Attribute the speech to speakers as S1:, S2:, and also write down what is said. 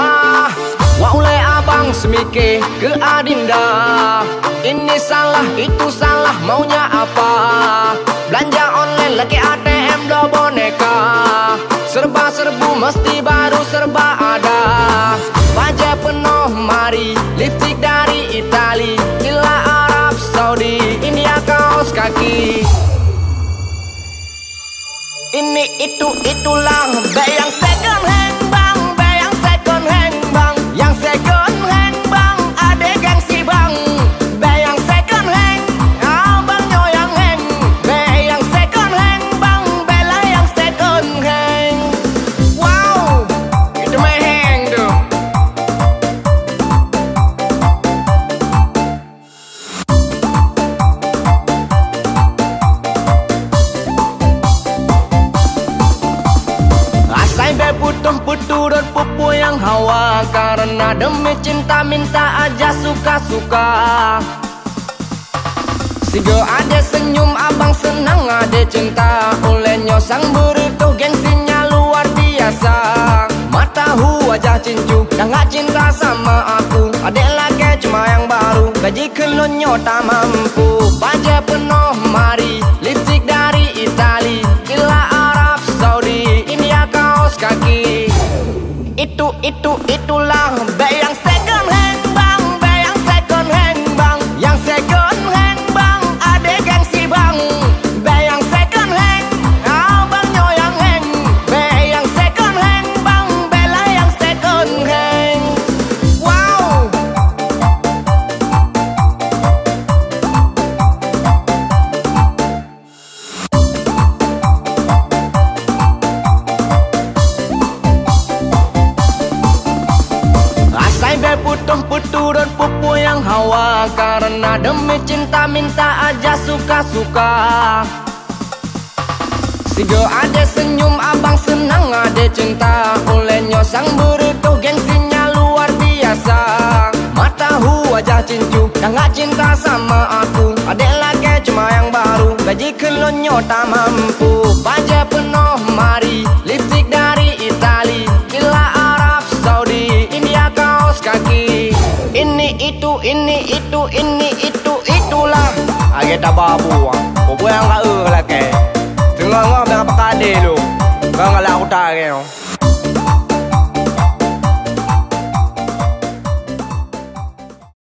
S1: Wah oleh abang semike ke Adinda. Ini salah, itu salah, maunya apa? Belanja online lagi ATM do boneka. Serba-serbu mesti baru serba ada. Wajah penuh mari, lipstick dari Itali, gila Arab Saudi, India kaos kaki. Ini itu itulah be yang second hand bang, be yang second hand bang, yang second hand bang, ada gengsi bang. Be yang second hand, abang nyoyang hand. Be yang second hand bang, bela yang second hand. Wow, itu meheng tuh. Asai be putuh dan pupu yang hawa, karena demi cinta minta aja suka-suka. Sigo ade senyum abang senang ade cinta, olehnya sang berutuh gengsinya luar biasa. Matahu wajah cincu, dah gak cinta sama aku. Adek lagi cuma yang baru, gaji kelonyo tak mampu. Baja penuh mari, lipstick dari Itali, gila Arab Saudi, India kaos kaki. Itulah be yang second hand bang, be yang second hand bang, yang second hand bang, ada gengsi bang. Be yang second hand, abang nyoyang hand. Be yang second hand bang, bela yang second hand. Wow. Asai be putuh dan pupu yang hawa, karena demi cinta minta aja suka-suka. Sigo ade senyum abang senang ade cinta, olehnya sang berutuh gengsinya luar biasa. Matahu wajah cincu, dah gak cinta sama aku. Adek lagi cuma yang baru, gaji kelonyo tak mampu. Baja penuh mari, lipstick dari Itali, gila Arab Saudi, India kaos kaki. Ini itu itulah. Agak tak babu, kau yang gak lagi.